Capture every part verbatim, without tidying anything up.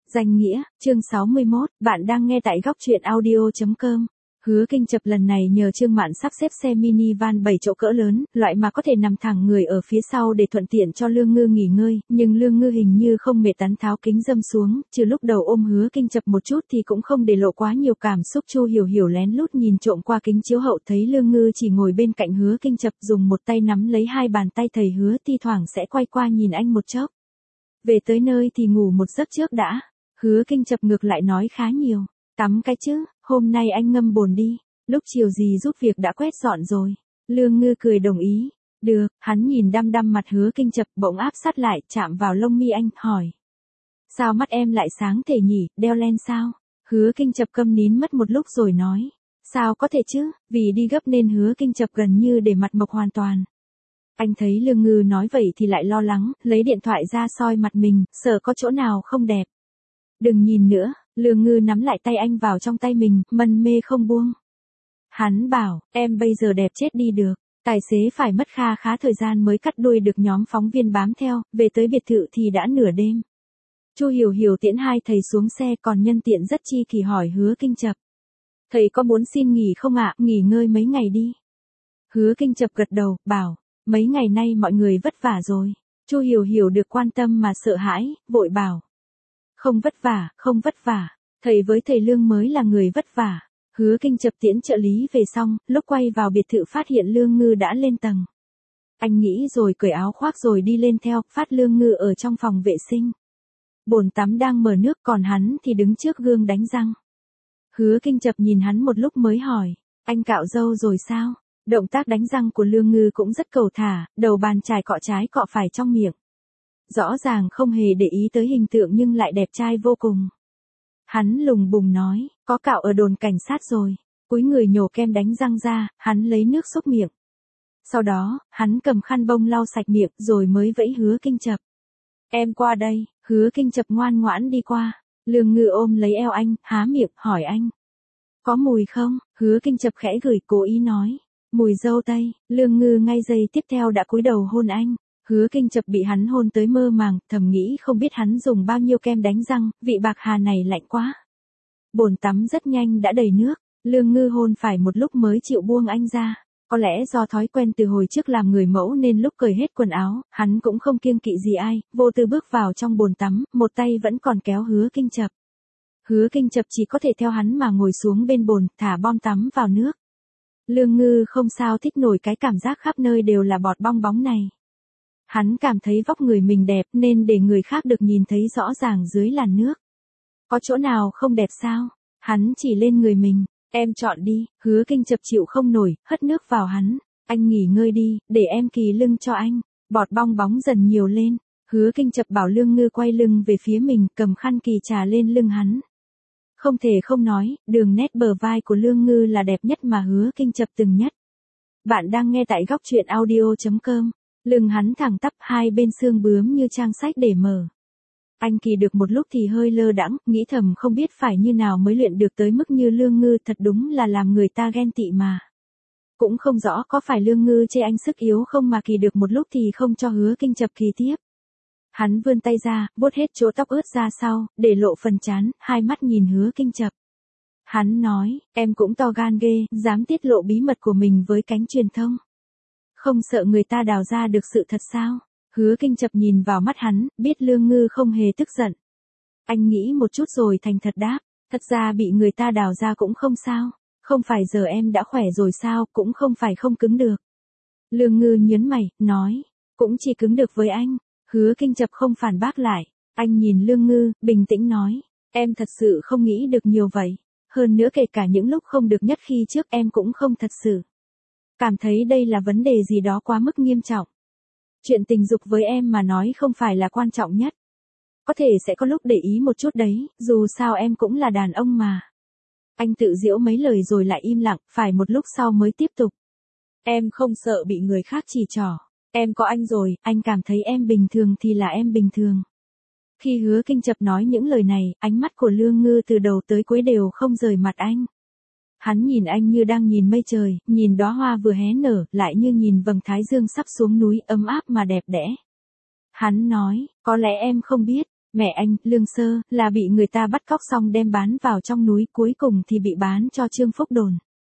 Danh nghĩa, chương sáu mươi mốt, bạn đang nghe tại góc truyện audio chấm com. Hứa Kinh Chập lần này nhờ Trương Mạn sắp xếp xe minivan bảy chỗ cỡ lớn, loại mà có thể nằm thẳng người ở phía sau để thuận tiện cho Lương Ngư nghỉ ngơi, nhưng Lương Ngư hình như không mệt tán tháo kính dâm xuống, trừ lúc đầu ôm Hứa Kinh Chập một chút thì cũng không để lộ quá nhiều cảm xúc. Chu Hiểu Hiểu lén lút nhìn trộm qua kính chiếu hậu thấy Lương Ngư chỉ ngồi bên cạnh Hứa Kinh Chập, dùng một tay nắm lấy hai bàn tay thầy Hứa, thi thoảng sẽ quay qua nhìn anh một chốc. Về tới nơi thì ngủ một giấc trước đã. Hứa Kinh Chập ngược lại nói khá nhiều. Tắm cái chứ, hôm nay anh ngâm bồn đi, lúc chiều gì giúp việc đã quét dọn rồi. Lương Ngư cười đồng ý. Được, hắn nhìn đăm đăm mặt Hứa Kinh Chập, bỗng áp sát lại, chạm vào lông mi anh, hỏi. Sao mắt em lại sáng thể nhỉ, đeo len sao? Hứa Kinh Chập câm nín mất một lúc rồi nói. Sao có thể chứ, vì đi gấp nên Hứa Kinh Chập gần như để mặt mộc hoàn toàn. Anh thấy Lương Ngư nói vậy thì lại lo lắng, lấy điện thoại ra soi mặt mình, sợ có chỗ nào không đẹp. Đừng nhìn nữa, Lương Ngư nắm lại tay anh vào trong tay mình, mân mê không buông. Hắn bảo, em bây giờ đẹp chết đi được. Tài xế phải mất kha khá thời gian mới cắt đuôi được nhóm phóng viên bám theo, về tới biệt thự thì đã nửa đêm. Chu Hiểu Hiểu tiễn hai thầy xuống xe, còn nhân tiện rất chi kỳ hỏi Hứa Kinh Chập. Thầy có muốn xin nghỉ không ạ, nghỉ ngơi mấy ngày đi. Hứa Kinh Chập gật đầu, bảo, mấy ngày nay mọi người vất vả rồi. Chu Hiểu Hiểu được quan tâm mà sợ hãi, vội bảo. Không vất vả, không vất vả, thầy với thầy Lương mới là người vất vả. Hứa Kinh Chập tiễn trợ lý về xong, lúc quay vào biệt thự phát hiện Lương Ngư đã lên tầng. Anh nghĩ rồi cởi áo khoác rồi đi lên theo, phát Lương Ngư ở trong phòng vệ sinh. Bồn tắm đang mở nước, còn hắn thì đứng trước gương đánh răng. Hứa Kinh Chập nhìn hắn một lúc mới hỏi, anh cạo râu rồi sao? Động tác đánh răng của Lương Ngư cũng rất cầu thả, đầu bàn chải cọ trái cọ phải trong miệng. Rõ ràng không hề để ý tới hình tượng nhưng lại đẹp trai vô cùng. Hắn lùng bùng nói, có cạo ở đồn cảnh sát rồi. Cúi người nhổ kem đánh răng ra, hắn lấy nước xúc miệng. Sau đó, hắn cầm khăn bông lau sạch miệng rồi mới vẫy Hứa Kinh Chập. Em qua đây. Hứa Kinh Chập ngoan ngoãn đi qua. Lương Ngư ôm lấy eo anh, há miệng, hỏi anh. Có mùi không? Hứa Kinh Chập khẽ gửi, cố ý nói. Mùi dâu tây. Lương Ngư ngay giây tiếp theo đã cúi đầu hôn anh. Hứa Kinh Chập bị hắn hôn tới mơ màng, thầm nghĩ không biết hắn dùng bao nhiêu kem đánh răng, vị bạc hà này lạnh quá. Bồn tắm rất nhanh đã đầy nước, Lương Ngư hôn phải một lúc mới chịu buông anh ra. Có lẽ do thói quen từ hồi trước làm người mẫu nên lúc cởi hết quần áo, hắn cũng không kiêng kỵ gì ai, vô tư bước vào trong bồn tắm, một tay vẫn còn kéo Hứa Kinh Chập. Hứa Kinh Chập chỉ có thể theo hắn mà ngồi xuống bên bồn, thả bom tắm vào nước. Lương Ngư không sao thích nổi cái cảm giác khắp nơi đều là bọt bong bóng này. Hắn cảm thấy vóc người mình đẹp nên để người khác được nhìn thấy rõ ràng dưới làn nước. Có chỗ nào không đẹp sao? Hắn chỉ lên người mình. Em chọn đi. Hứa Kinh Chập chịu không nổi, hất nước vào hắn. Anh nghỉ ngơi đi, để em kỳ lưng cho anh. Bọt bong bóng dần nhiều lên. Hứa Kinh Chập bảo Lương Ngư quay lưng về phía mình, cầm khăn kỳ trà lên lưng hắn. Không thể không nói, đường nét bờ vai của Lương Ngư là đẹp nhất mà Hứa Kinh Chập từng nhất. Bạn đang nghe tại góc truyện audio chấm com. Lưng hắn thẳng tắp, hai bên xương bướm như trang sách để mở. Anh kỳ được một lúc thì hơi lơ đãng, nghĩ thầm không biết phải như nào mới luyện được tới mức như Lương Ngư, thật đúng là làm người ta ghen tị mà. Cũng không rõ có phải Lương Ngư chê anh sức yếu không mà kỳ được một lúc thì không cho Hứa Kinh Chập kỳ tiếp. Hắn vươn tay ra, vuốt hết chỗ tóc ướt ra sau, để lộ phần trán, hai mắt nhìn Hứa Kinh Chập. Hắn nói, em cũng to gan ghê, dám tiết lộ bí mật của mình với cánh truyền thông. Không sợ người ta đào ra được sự thật sao? Hứa Kinh Chập nhìn vào mắt hắn, biết Lương Ngư không hề tức giận. Anh nghĩ một chút rồi thành thật đáp, thật ra bị người ta đào ra cũng không sao, không phải giờ em đã khỏe rồi sao, cũng không phải không cứng được. Lương Ngư nhớn mày, nói, cũng chỉ cứng được với anh. Hứa Kinh Chập không phản bác lại, anh nhìn Lương Ngư, bình tĩnh nói, em thật sự không nghĩ được nhiều vậy, hơn nữa kể cả những lúc không được nhất khi trước em cũng không thật sự cảm thấy đây là vấn đề gì đó quá mức nghiêm trọng. Chuyện tình dục với em mà nói không phải là quan trọng nhất. Có thể sẽ có lúc để ý một chút đấy, dù sao em cũng là đàn ông mà. Anh tự giễu mấy lời rồi lại im lặng, phải một lúc sau mới tiếp tục. Em không sợ bị người khác chỉ trỏ. Em có anh rồi, anh cảm thấy em bình thường thì là em bình thường. Khi Hứa Kinh Chập nói những lời này, ánh mắt của Lương Ngư từ đầu tới cuối đều không rời mặt anh. Hắn nhìn anh như đang nhìn mây trời, nhìn đóa hoa vừa hé nở, lại như nhìn vầng thái dương sắp xuống núi, ấm áp mà đẹp đẽ. Hắn nói, có lẽ em không biết, Mẹ anh, Lương Sơ, là bị người ta bắt cóc xong đem bán vào trong núi, cuối cùng thì bị bán cho Trương Phúc Đồn.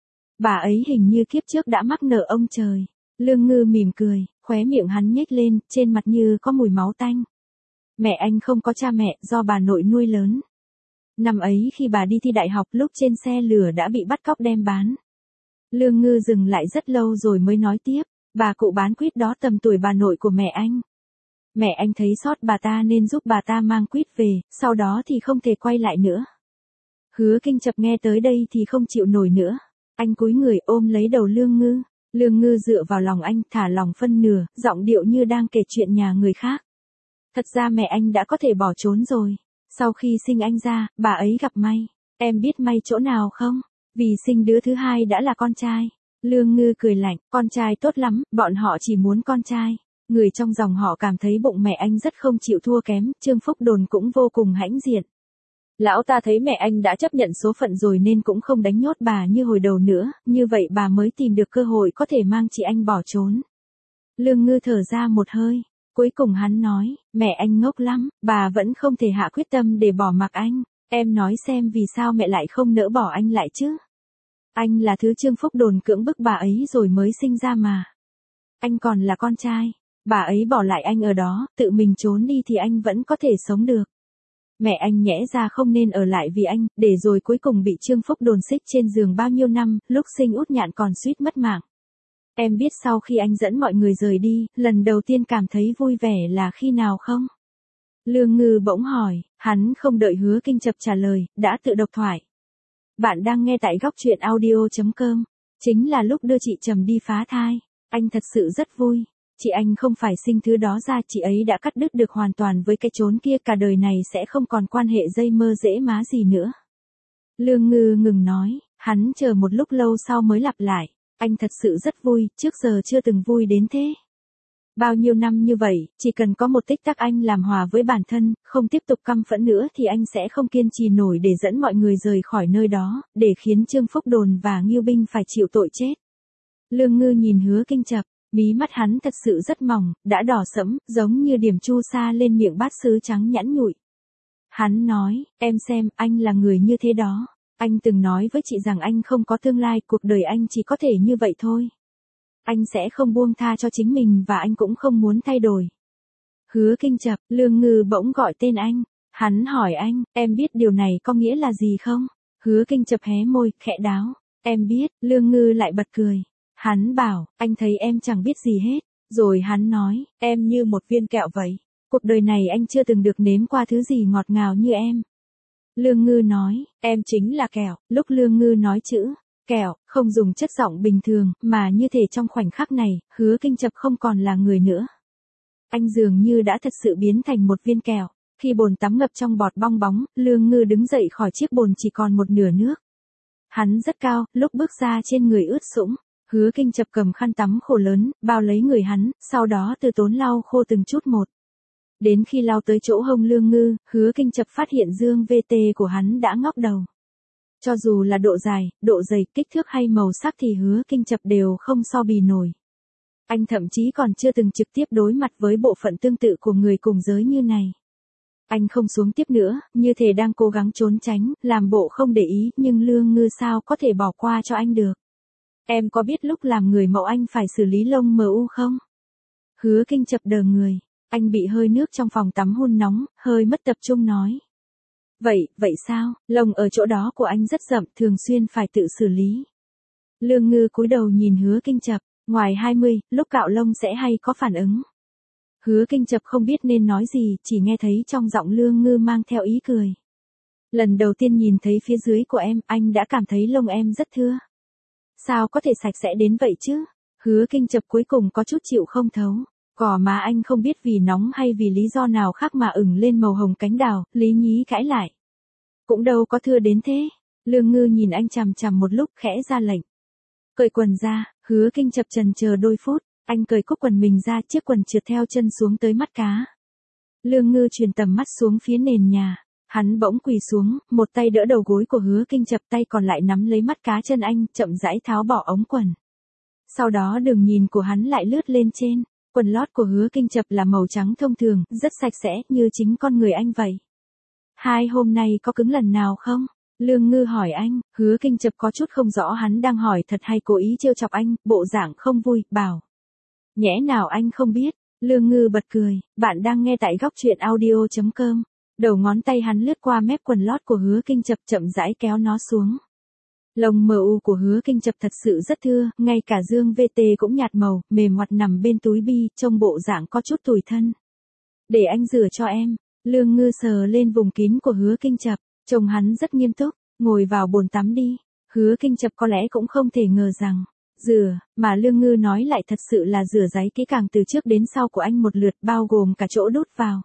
Bà ấy hình như kiếp trước đã mắc nợ ông trời. Lương Ngư mỉm cười, khóe miệng hắn nhếch lên, trên mặt như có mùi máu tanh. Mẹ anh không có cha mẹ, do bà nội nuôi lớn. Năm ấy khi bà đi thi đại học, lúc trên xe lửa đã bị bắt cóc đem bán. Lương Ngư dừng lại rất lâu rồi mới nói tiếp, bà cụ bán quýt đó tầm tuổi bà nội của mẹ anh. Mẹ anh thấy sót bà ta nên giúp bà ta mang quýt về, sau đó thì không thể quay lại nữa. Hứa Kinh Chập nghe tới đây thì không chịu nổi nữa. Anh cúi người ôm lấy đầu Lương Ngư. Lương Ngư dựa vào lòng anh, thả lòng phân nửa, giọng điệu như đang kể chuyện nhà người khác. Thật ra mẹ anh đã có thể bỏ trốn rồi. Sau khi sinh anh ra, bà ấy gặp may. Em biết may chỗ nào không? Vì sinh đứa thứ hai đã là con trai. Lương Ngư cười lạnh, con trai tốt lắm, bọn họ chỉ muốn con trai. Người trong dòng họ cảm thấy bụng mẹ anh rất không chịu thua kém, Trương Phúc Đồn cũng vô cùng hãnh diện. Lão ta thấy mẹ anh đã chấp nhận số phận rồi nên cũng không đánh nhốt bà như hồi đầu nữa, như vậy bà mới tìm được cơ hội có thể mang chị anh bỏ trốn. Lương Ngư thở ra một hơi, cuối cùng hắn nói, mẹ anh ngốc lắm, bà vẫn không thể hạ quyết tâm để bỏ mặc anh. Em nói xem vì sao mẹ lại không nỡ bỏ anh lại chứ? Anh là thứ Trương Phúc Đồn cưỡng bức bà ấy rồi mới sinh ra mà. Anh còn là con trai, bà ấy bỏ lại anh ở đó, tự mình trốn đi thì anh vẫn có thể sống được. Mẹ anh nhẽ ra không nên ở lại vì anh, để rồi cuối cùng bị Trương Phúc Đồn xích trên giường bao nhiêu năm, lúc sinh út nhạn còn suýt mất mạng. Em biết sau khi anh dẫn mọi người rời đi, lần đầu tiên cảm thấy vui vẻ là khi nào không? Lương Ngư bỗng hỏi, hắn không đợi Hứa Kinh Chập trả lời, đã tự độc thoại. Bạn đang nghe tại góc truyện audio chấm com. Chính là lúc đưa chị Trầm đi phá thai. Anh thật sự rất vui. Chị anh không phải sinh thứ đó ra, chị ấy đã cắt đứt được hoàn toàn với cái chốn kia, cả đời này sẽ không còn quan hệ dây mơ dễ má gì nữa. Lương Ngư ngừng nói, hắn chờ một lúc lâu sau mới lặp lại. Anh thật sự rất vui, trước giờ chưa từng vui đến thế. Bao nhiêu năm như vậy, chỉ cần có một tích tắc anh làm hòa với bản thân, không tiếp tục căm phẫn nữa thì anh sẽ không kiên trì nổi để dẫn mọi người rời khỏi nơi đó, để khiến Trương Phúc Đồn và Ngưu Binh phải chịu tội chết. Lương Ngư nhìn Hứa Kinh Chập, mí mắt hắn thật sự rất mỏng, đã đỏ sẫm, giống như điểm chu sa lên miệng bát sứ trắng nhẵn nhụi. Hắn nói, em xem, anh là người như thế đó. Anh từng nói với chị rằng anh không có tương lai, cuộc đời anh chỉ có thể như vậy thôi. Anh sẽ không buông tha cho chính mình và anh cũng không muốn thay đổi. Hứa Kinh Chập, Lương Ngư bỗng gọi tên anh. Hắn hỏi anh, em biết điều này có nghĩa là gì không? Hứa Kinh Chập hé môi, khẽ đáo. Em biết, Lương Ngư lại bật cười. Hắn bảo, anh thấy em chẳng biết gì hết. Rồi hắn nói, em như một viên kẹo vậy. Cuộc đời này anh chưa từng được nếm qua thứ gì ngọt ngào như em. Lương Ngư nói, em chính là kẹo. Lúc Lương Ngư nói chữ kẹo, không dùng chất giọng bình thường, mà như thể trong khoảnh khắc này, Hứa Kinh Chập không còn là người nữa. Anh dường như đã thật sự biến thành một viên kẹo. Khi bồn tắm ngập trong bọt bong bóng, Lương Ngư đứng dậy khỏi chiếc bồn chỉ còn một nửa nước. Hắn rất cao, lúc bước ra trên người ướt sũng. Hứa Kinh Chập cầm khăn tắm khổ lớn, bao lấy người hắn, sau đó từ tốn lau khô từng chút một. Đến khi lau tới chỗ hông Lương Ngư, Hứa Kinh Chập phát hiện dương vê tê của hắn đã ngóc đầu. Cho dù là độ dài, độ dày, kích thước hay màu sắc thì Hứa Kinh Chập đều không so bì nổi. Anh thậm chí còn chưa từng trực tiếp đối mặt với bộ phận tương tự của người cùng giới như này. Anh không xuống tiếp nữa, như thể đang cố gắng trốn tránh, làm bộ không để ý, nhưng Lương Ngư sao có thể bỏ qua cho anh được. Em có biết lúc làm người mẫu anh phải xử lý lông mờ u không? Hứa Kinh Chập đờ người, anh bị hơi nước trong phòng tắm hun nóng, hơi mất tập trung nói. Vậy, vậy sao, lông ở chỗ đó của anh rất rậm, thường xuyên phải tự xử lý. Lương Ngư cúi đầu nhìn Hứa Kinh Chập, ngoài hai mươi, lúc cạo lông sẽ hay có phản ứng. Hứa Kinh Chập không biết nên nói gì, chỉ nghe thấy trong giọng Lương Ngư mang theo ý cười. Lần đầu tiên nhìn thấy phía dưới của em, anh đã cảm thấy lông em rất thưa. Sao có thể sạch sẽ đến vậy chứ? Hứa Kinh Chập cuối cùng có chút chịu không thấu. Gò má anh không biết vì nóng hay vì lý do nào khác mà ửng lên màu hồng cánh đào, Lý Nhí cãi lại. Cũng đâu có thưa đến thế. Lương Ngư nhìn anh chằm chằm một lúc khẽ ra lệnh. Cởi quần ra, Hứa Kinh Chập chần chờ đôi phút, anh cởi cúc quần mình ra, chiếc quần trượt theo chân xuống tới mắt cá. Lương Ngư truyền tầm mắt xuống phía nền nhà. Hắn bỗng quỳ xuống, một tay đỡ đầu gối của Hứa Kinh Chập, tay còn lại nắm lấy mắt cá chân anh, chậm rãi tháo bỏ ống quần. Sau đó đường nhìn của hắn lại lướt lên trên. Quần lót của Hứa Kinh Chập là màu trắng thông thường, rất sạch sẽ, như chính con người anh vậy. Hai hôm nay có cứng lần nào không? Lương Ngư hỏi anh. Hứa Kinh Chập có chút không rõ hắn đang hỏi thật hay cố ý trêu chọc anh, bộ dạng không vui, bảo. Nhẽ nào anh không biết? Lương Ngư bật cười. Bạn đang nghe tại góc truyện audio chấm com. Đầu ngón tay hắn lướt qua mép quần lót của Hứa Kinh Chập, chậm rãi kéo nó xuống. Lông mờ u của Hứa Kinh Chập thật sự rất thưa, ngay cả dương vê tê cũng nhạt màu, mềm hoạt nằm bên túi bi, trông bộ dạng có chút tủi thân. Để anh rửa cho em. Lương Ngư sờ lên vùng kín của Hứa Kinh Chập, trông hắn rất nghiêm túc. Ngồi vào bồn tắm đi. Hứa Kinh Chập có lẽ cũng không thể ngờ rằng, rửa, mà Lương Ngư nói lại thật sự là rửa ráy kỹ càng từ trước đến sau của anh một lượt, bao gồm cả chỗ đút vào.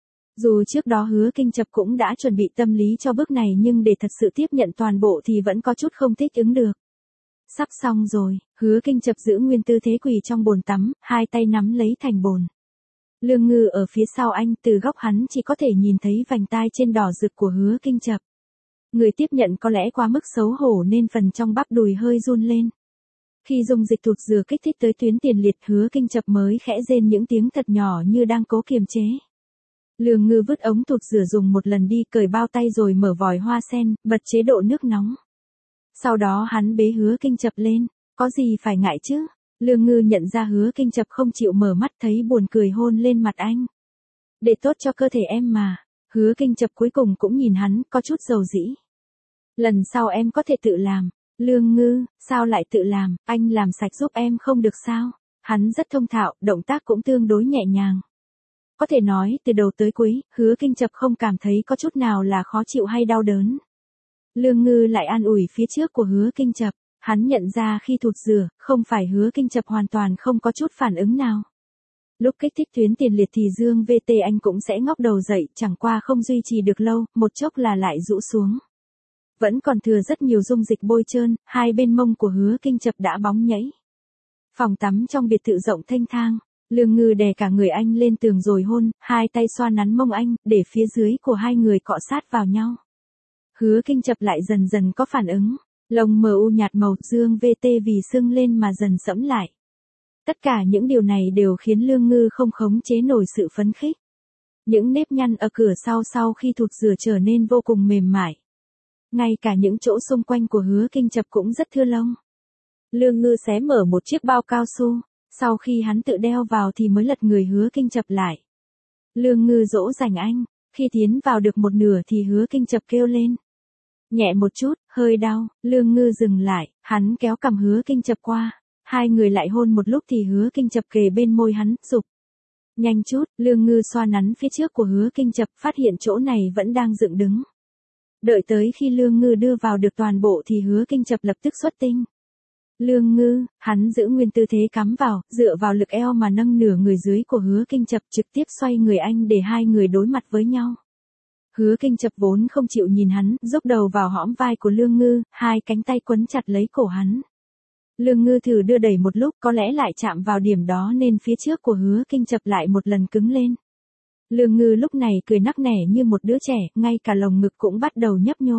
Dù trước đó Hứa Kinh Chập cũng đã chuẩn bị tâm lý cho bước này, nhưng để thật sự tiếp nhận toàn bộ thì vẫn có chút không thích ứng được. Sắp xong rồi, Hứa Kinh Chập giữ nguyên tư thế quỳ trong bồn tắm, hai tay nắm lấy thành bồn. Lương Ngư ở phía sau anh, từ góc hắn chỉ có thể nhìn thấy vành tai trên đỏ rực của Hứa Kinh Chập. Người tiếp nhận có lẽ quá mức xấu hổ nên phần trong bắp đùi hơi run lên. Khi dung dịch thụt dừa kích thích tới tuyến tiền liệt, Hứa Kinh Chập mới khẽ rên những tiếng thật nhỏ như đang cố kiềm chế. Lương Ngư vứt ống thụt dừa dùng một lần đi, cởi bao tay rồi mở vòi hoa sen, bật chế độ nước nóng. Sau đó hắn bế Hứa Kinh Chập lên. Có gì phải ngại chứ? Lương Ngư nhận ra Hứa Kinh Chập không chịu mở mắt, thấy buồn cười hôn lên mặt anh. Để tốt cho cơ thể em mà. Hứa Kinh Chập cuối cùng cũng nhìn hắn, có chút dầu dĩ. Lần sau em có thể tự làm. Lương Ngư, sao lại tự làm, anh làm sạch giúp em không được sao? Hắn rất thông thạo, động tác cũng tương đối nhẹ nhàng. Có thể nói, từ đầu tới cuối, Hứa Kinh Chập không cảm thấy có chút nào là khó chịu hay đau đớn. Lương Ngư lại an ủi phía trước của Hứa Kinh Chập. Hắn nhận ra khi thụt dừa, không phải Hứa Kinh Chập hoàn toàn không có chút phản ứng nào. Lúc kích thích tuyến tiền liệt thì dương vê tê anh cũng sẽ ngóc đầu dậy, chẳng qua không duy trì được lâu, một chốc là lại rũ xuống. Vẫn còn thừa rất nhiều dung dịch bôi trơn, hai bên mông của Hứa Kinh Chập đã bóng nhẫy. Phòng tắm trong biệt thự rộng thênh thang, Lương Ngư đè cả người anh lên tường rồi hôn, hai tay xoa nắn mông anh, để phía dưới của hai người cọ sát vào nhau. Hứa Kinh Chập lại dần dần có phản ứng, lông mờ u nhạt màu, dương vê tê vì sưng lên mà dần sẫm lại. Tất cả những điều này đều khiến Lương Ngư không khống chế nổi sự phấn khích. Những nếp nhăn ở cửa sau sau khi thụt dừa trở nên vô cùng mềm mại. Ngay cả những chỗ xung quanh của Hứa Kinh Chập cũng rất thưa lông. Lương Ngư xé mở một chiếc bao cao su, sau khi hắn tự đeo vào thì mới lật người Hứa Kinh Chập lại. Lương Ngư dỗ dành anh, khi tiến vào được một nửa thì Hứa Kinh Chập kêu lên. Nhẹ một chút, hơi đau. Lương Ngư dừng lại, hắn kéo cằm Hứa Kinh Chập qua. Hai người lại hôn một lúc thì Hứa Kinh Chập kề bên môi hắn, giục. Nhanh chút. Lương Ngư xoa nắn phía trước của Hứa Kinh Chập, phát hiện chỗ này vẫn đang dựng đứng. Đợi tới khi Lương Ngư đưa vào được toàn bộ thì Hứa Kinh Chập lập tức xuất tinh. Lương Ngư, hắn giữ nguyên tư thế cắm vào, dựa vào lực eo mà nâng nửa người dưới của Hứa Kinh Chập, trực tiếp xoay người anh để hai người đối mặt với nhau. Hứa Kinh Chập vốn không chịu nhìn hắn, dốc đầu vào hõm vai của Lương Ngư, hai cánh tay quấn chặt lấy cổ hắn. Lương Ngư thử đưa đẩy một lúc, có lẽ lại chạm vào điểm đó nên phía trước của Hứa Kinh Chập lại một lần cứng lên. Lương Ngư lúc này cười nắc nẻ như một đứa trẻ, ngay cả lồng ngực cũng bắt đầu nhấp nhô.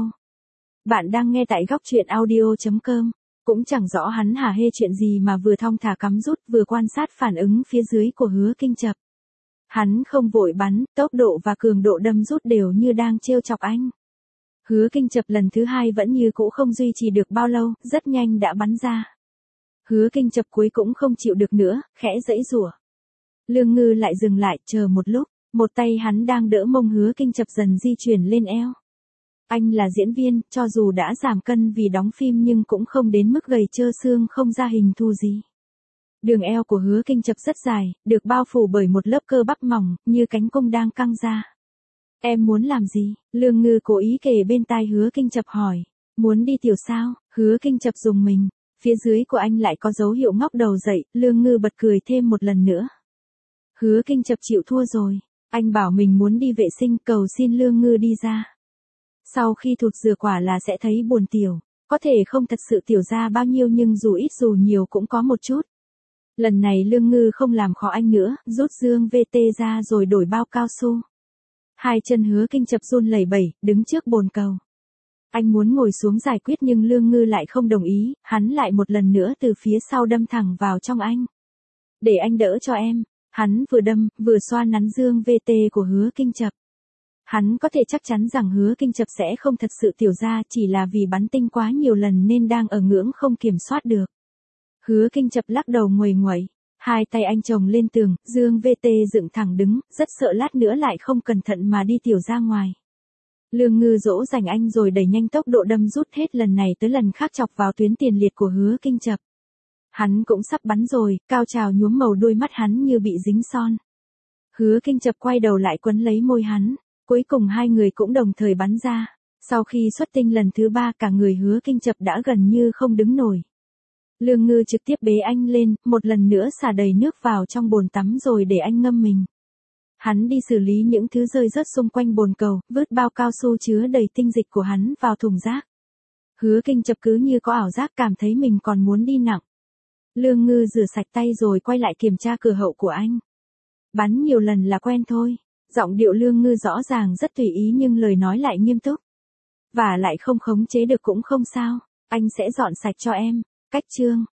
Bạn đang nghe tại góc truyện audio chấm com. Cũng chẳng rõ hắn hả hê chuyện gì mà vừa thong thả cắm rút vừa quan sát phản ứng phía dưới của Hứa Kinh Chập. Hắn không vội bắn, tốc độ và cường độ đâm rút đều như đang trêu chọc anh. Hứa Kinh Chập lần thứ hai vẫn như cũ không duy trì được bao lâu, rất nhanh đã bắn ra. Hứa Kinh Chập cuối cũng không chịu được nữa, khẽ giãy giụa. Lương Ngư lại dừng lại, chờ một lúc, một tay hắn đang đỡ mông Hứa Kinh Chập dần di chuyển lên eo. Anh là diễn viên, cho dù đã giảm cân vì đóng phim nhưng cũng không đến mức gầy trơ xương không ra hình thù gì. Đường eo của Hứa Kinh Chập rất dài, được bao phủ bởi một lớp cơ bắp mỏng, như cánh cung đang căng ra. Em muốn làm gì? Lương Ngư cố ý kề bên tai Hứa Kinh Chập hỏi. Muốn đi tiểu sao? Hứa Kinh Chập dùng mình. Phía dưới của anh lại có dấu hiệu ngóc đầu dậy, Lương Ngư bật cười thêm một lần nữa. Hứa Kinh Chập chịu thua rồi. Anh bảo mình muốn đi vệ sinh, cầu xin Lương Ngư đi ra. Sau khi thụt dừa quả là sẽ thấy buồn tiểu. Có thể không thật sự tiểu ra bao nhiêu nhưng dù ít dù nhiều cũng có một chút. Lần này Lương Ngư không làm khó anh nữa, rút dương vê tê ra rồi đổi bao cao su. Hai chân Hứa Kinh Chập run lẩy bẩy, đứng trước bồn cầu. Anh muốn ngồi xuống giải quyết nhưng Lương Ngư lại không đồng ý, hắn lại một lần nữa từ phía sau đâm thẳng vào trong anh. Để anh đỡ cho em. Hắn vừa đâm, vừa xoa nắn dương vê tê của Hứa Kinh Chập. Hắn có thể chắc chắn rằng Hứa Kinh Chập sẽ không thật sự tiểu ra, chỉ là vì bắn tinh quá nhiều lần nên đang ở ngưỡng không kiểm soát được. Hứa Kinh Chập lắc đầu nguầy nguậy, hai tay anh chồng lên tường, dương vê tê dựng thẳng đứng, rất sợ lát nữa lại không cẩn thận mà đi tiểu ra ngoài. Lương Ngư dỗ dành anh rồi đẩy nhanh tốc độ đâm rút hết lần này tới lần khác chọc vào tuyến tiền liệt của Hứa Kinh Chập. Hắn cũng sắp bắn rồi, cao trào nhuốm màu đôi mắt hắn như bị dính son. Hứa Kinh Chập quay đầu lại quấn lấy môi hắn, cuối cùng hai người cũng đồng thời bắn ra. Sau khi xuất tinh lần thứ ba cả người Hứa Kinh Chập đã gần như không đứng nổi. Lương Ngư trực tiếp bế anh lên, một lần nữa xả đầy nước vào trong bồn tắm rồi để anh ngâm mình. Hắn đi xử lý những thứ rơi rớt xung quanh bồn cầu, vứt bao cao su chứa đầy tinh dịch của hắn vào thùng rác. Hứa Kinh Chập cứ như có ảo giác cảm thấy mình còn muốn đi nặng. Lương Ngư rửa sạch tay rồi quay lại kiểm tra cửa hậu của anh. Bắn nhiều lần là quen thôi. Giọng điệu Lương Ngư rõ ràng rất tùy ý nhưng lời nói lại nghiêm túc. Và lại không khống chế được cũng không sao, anh sẽ dọn sạch cho em. Cách chương